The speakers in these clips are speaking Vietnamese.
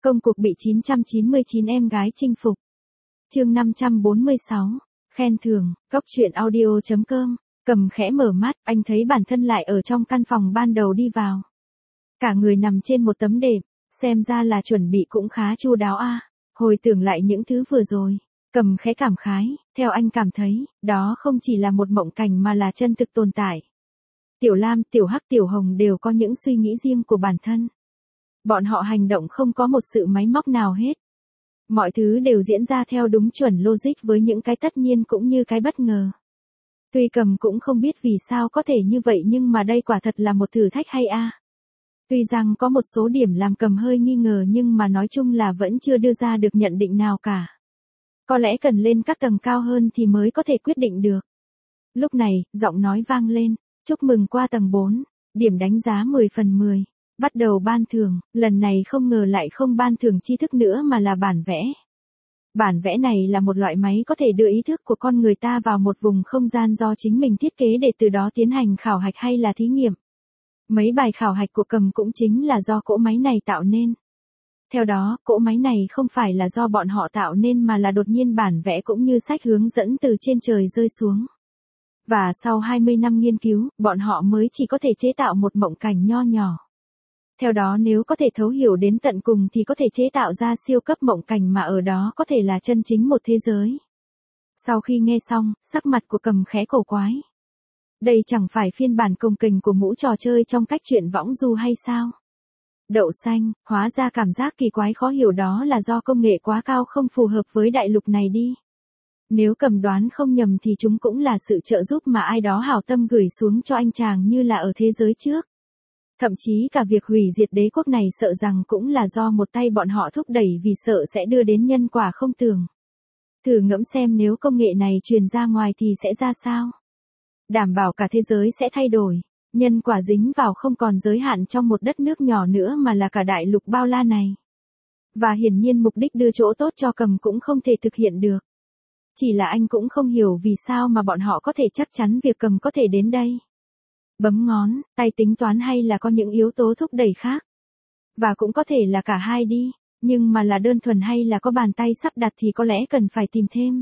Công cuộc bị 999 em gái chinh phục. Chương 546. Khen thưởng. Cóc truyện audio.com. Cầm khẽ mở mắt, anh thấy bản thân lại ở trong căn phòng ban đầu đi vào. Cả người nằm trên một tấm đệm, xem ra là chuẩn bị cũng khá chu đáo a. Hồi tưởng lại những thứ vừa rồi, Cầm khẽ cảm khái, theo anh cảm thấy, đó không chỉ là một mộng cảnh mà là chân thực tồn tại. Tiểu Lam, Tiểu Hắc, Tiểu Hồng đều có những suy nghĩ riêng của bản thân. Bọn họ hành động không có một sự máy móc nào hết. Mọi thứ đều diễn ra theo đúng chuẩn logic với những cái tất nhiên cũng như cái bất ngờ. Tuy Cầm cũng không biết vì sao có thể như vậy nhưng mà đây quả thật là một thử thách hay a. Tuy rằng có một số điểm làm Cầm hơi nghi ngờ nhưng mà nói chung là vẫn chưa đưa ra được nhận định nào cả. Có lẽ cần lên các tầng cao hơn thì mới có thể quyết định được. Lúc này, giọng nói vang lên, chúc mừng qua tầng 4, điểm đánh giá 10/10. Bắt đầu ban thưởng, lần này không ngờ lại không ban thưởng tri thức nữa mà là bản vẽ. Bản vẽ này là một loại máy có thể đưa ý thức của con người ta vào một vùng không gian do chính mình thiết kế để từ đó tiến hành khảo hạch hay là thí nghiệm. Mấy bài khảo hạch của Cầm cũng chính là do cỗ máy này tạo nên. Theo đó, cỗ máy này không phải là do bọn họ tạo nên mà là đột nhiên bản vẽ cũng như sách hướng dẫn từ trên trời rơi xuống. Và sau 20 năm nghiên cứu, bọn họ mới chỉ có thể chế tạo một mộng cảnh nho nhỏ. Theo đó nếu có thể thấu hiểu đến tận cùng thì có thể chế tạo ra siêu cấp mộng cảnh mà ở đó có thể là chân chính một thế giới. Sau khi nghe xong, sắc mặt của Cầm khẽ cổ quái. Đây chẳng phải phiên bản công kềnh của mũ trò chơi trong cách truyện võng du hay sao? Đậu xanh, hóa ra cảm giác kỳ quái khó hiểu đó là do công nghệ quá cao không phù hợp với đại lục này đi. Nếu Cầm đoán không nhầm thì chúng cũng là sự trợ giúp mà ai đó hảo tâm gửi xuống cho anh chàng như là ở thế giới trước. Thậm chí cả việc hủy diệt đế quốc này sợ rằng cũng là do một tay bọn họ thúc đẩy vì sợ sẽ đưa đến nhân quả không tưởng. Thử ngẫm xem nếu công nghệ này truyền ra ngoài thì sẽ ra sao? Đảm bảo cả thế giới sẽ thay đổi, nhân quả dính vào không còn giới hạn trong một đất nước nhỏ nữa mà là cả đại lục bao la này. Và hiển nhiên mục đích đưa chỗ tốt cho Cầm cũng không thể thực hiện được. Chỉ là anh cũng không hiểu vì sao mà bọn họ có thể chắc chắn việc Cầm có thể đến đây. Bấm ngón, tay tính toán hay là có những yếu tố thúc đẩy khác. Và cũng có thể là cả hai đi, nhưng mà là đơn thuần hay là có bàn tay sắp đặt thì có lẽ cần phải tìm thêm.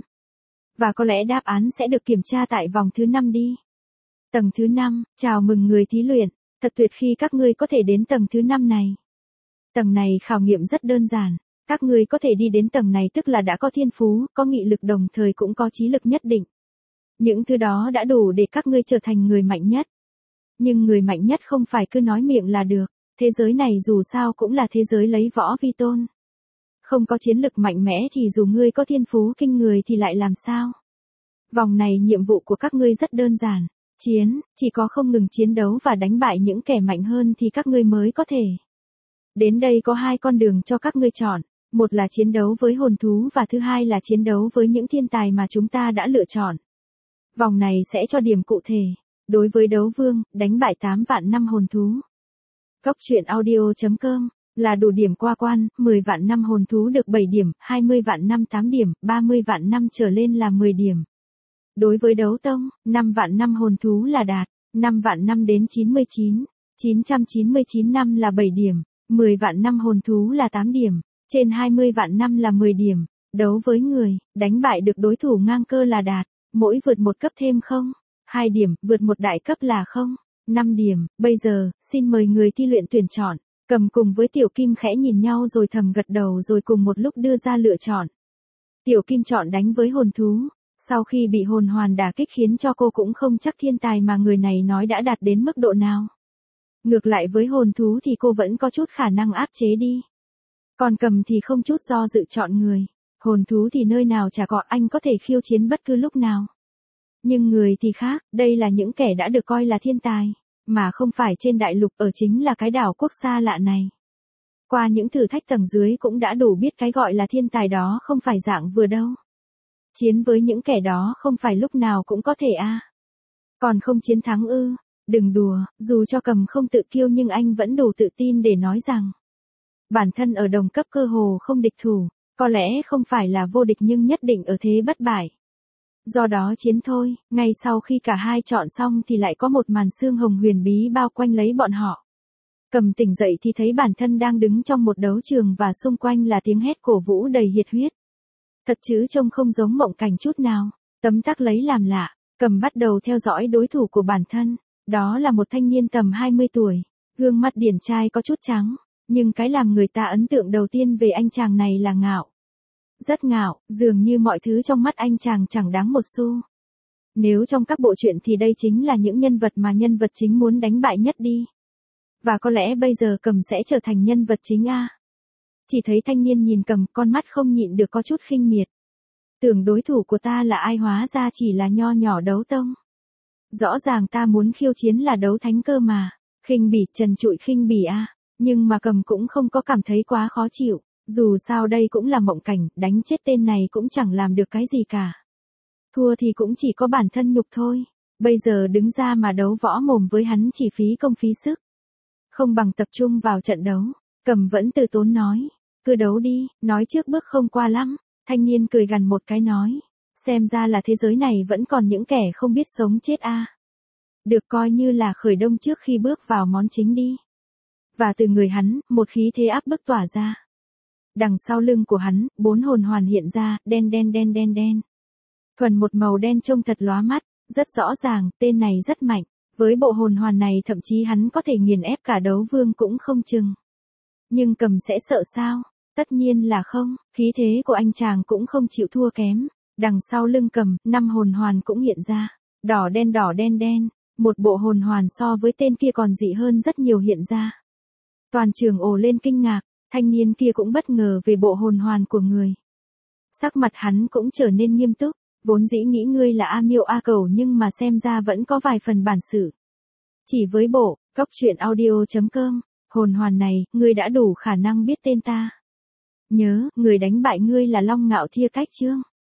Và có lẽ đáp án sẽ được kiểm tra tại vòng thứ 5 đi. Tầng thứ 5, chào mừng người thí luyện, thật tuyệt khi các ngươi có thể đến tầng thứ 5 này. Tầng này khảo nghiệm rất đơn giản, các ngươi có thể đi đến tầng này tức là đã có thiên phú, có nghị lực đồng thời cũng có trí lực nhất định. Những thứ đó đã đủ để các ngươi trở thành người mạnh nhất. Nhưng người mạnh nhất không phải cứ nói miệng là được, thế giới này dù sao cũng là thế giới lấy võ vi tôn. Không có chiến lực mạnh mẽ thì dù ngươi có thiên phú kinh người thì lại làm sao? Vòng này nhiệm vụ của các ngươi rất đơn giản, chiến, chỉ có không ngừng chiến đấu và đánh bại những kẻ mạnh hơn thì các ngươi mới có thể. Đến đây có hai con đường cho các ngươi chọn, một là chiến đấu với hồn thú và thứ hai là chiến đấu với những thiên tài mà chúng ta đã lựa chọn. Vòng này sẽ cho điểm cụ thể. Đối với đấu vương, đánh bại 8 vạn năm hồn thú. Cóc truyện audio.com là đủ điểm qua quan, 10 vạn năm hồn thú được 7 điểm, 20 vạn năm 8 điểm, 30 vạn năm trở lên là 10 điểm. Đối với đấu tông, 5 vạn năm hồn thú là đạt, 5 vạn năm đến 99, 999 năm là 7 điểm, 10 vạn năm hồn thú là 8 điểm, trên 20 vạn năm là 10 điểm. Đấu với người, đánh bại được đối thủ ngang cơ là đạt, mỗi vượt một cấp thêm không. 2 điểm, vượt một đại cấp là 5 điểm, bây giờ, xin mời người thi luyện tuyển chọn. Cầm cùng với Tiểu Kim khẽ nhìn nhau rồi thầm gật đầu rồi cùng một lúc đưa ra lựa chọn. Tiểu Kim chọn đánh với hồn thú, sau khi bị hồn hoàn đả kích khiến cho cô cũng không chắc thiên tài mà người này nói đã đạt đến mức độ nào. Ngược lại với hồn thú thì cô vẫn có chút khả năng áp chế đi. Còn Cầm thì không chút do dự chọn người, hồn thú thì nơi nào chả có anh có thể khiêu chiến bất cứ lúc nào. Nhưng người thì khác, đây là những kẻ đã được coi là thiên tài, mà không phải trên đại lục ở chính là cái đảo quốc xa lạ này. Qua những thử thách tầng dưới cũng đã đủ biết cái gọi là thiên tài đó không phải dạng vừa đâu. Chiến với những kẻ đó không phải lúc nào cũng có thể a. Còn không chiến thắng ư, đừng đùa, dù cho Cầm không tự kiêu nhưng anh vẫn đủ tự tin để nói rằng bản thân ở đồng cấp cơ hồ không địch thủ, có lẽ không phải là vô địch nhưng nhất định ở thế bất bại. Do đó chiến thôi, ngay sau khi cả hai chọn xong thì lại có một màn sương hồng huyền bí bao quanh lấy bọn họ. Cầm tỉnh dậy thì thấy bản thân đang đứng trong một đấu trường và xung quanh là tiếng hét cổ vũ đầy nhiệt huyết. Thật chứ trông không giống mộng cảnh chút nào. Tấm tắc lấy làm lạ, Cầm bắt đầu theo dõi đối thủ của bản thân. Đó là một thanh niên tầm 20 tuổi, gương mặt điển trai có chút trắng, nhưng cái làm người ta ấn tượng đầu tiên về anh chàng này là ngạo. Rất ngạo, dường như mọi thứ trong mắt anh chàng chẳng đáng một xu. Nếu trong các bộ truyện thì đây chính là những nhân vật mà nhân vật chính muốn đánh bại nhất đi. Và có lẽ bây giờ Cầm sẽ trở thành nhân vật chính a. Chỉ thấy thanh niên nhìn Cầm, con mắt không nhịn được có chút khinh miệt. Tưởng đối thủ của ta là ai, hóa ra chỉ là nho nhỏ đấu tông. Rõ ràng ta muốn khiêu chiến là đấu thánh cơ mà. Khinh bỉ, trần trụi khinh bỉ a. Nhưng mà Cầm cũng không có cảm thấy quá khó chịu. Dù sao đây cũng là mộng cảnh, đánh chết tên này cũng chẳng làm được cái gì cả. Thua thì cũng chỉ có bản thân nhục thôi. Bây giờ đứng ra mà đấu võ mồm với hắn chỉ phí công phí sức. Không bằng tập trung vào trận đấu. Cầm vẫn từ tốn nói. Cứ đấu đi, nói trước bước không qua lắm. Thanh niên cười gằn một cái nói. Xem ra là thế giới này vẫn còn những kẻ không biết sống chết a. Được coi như là khởi động trước khi bước vào món chính đi. Và từ người hắn, một khí thế áp bức tỏa ra. Đằng sau lưng của hắn, 4 hồn hoàn hiện ra, đen đen đen đen đen. Thuần một màu đen trông thật lóa mắt, rất rõ ràng, tên này rất mạnh. Với bộ hồn hoàn này thậm chí hắn có thể nghiền ép cả đấu vương cũng không chừng. Nhưng Cầm sẽ sợ sao? Tất nhiên là không, khí thế của anh chàng cũng không chịu thua kém. Đằng sau lưng Cầm, 5 hồn hoàn cũng hiện ra. Đỏ đen đen, một bộ hồn hoàn so với tên kia còn dị hơn rất nhiều hiện ra. Toàn trường ồ lên kinh ngạc, thanh niên kia cũng bất ngờ về bộ hồn hoàn của người. Sắc mặt hắn cũng trở nên nghiêm túc, vốn dĩ nghĩ ngươi là A Miêu A Cẩu nhưng mà xem ra vẫn có vài phần bản sự. Chỉ với bộ, coctruyện.audio.com, hồn hoàn này, ngươi đã đủ khả năng biết tên ta. Nhớ, người đánh bại ngươi là Long Ngạo Thia Cách Chương.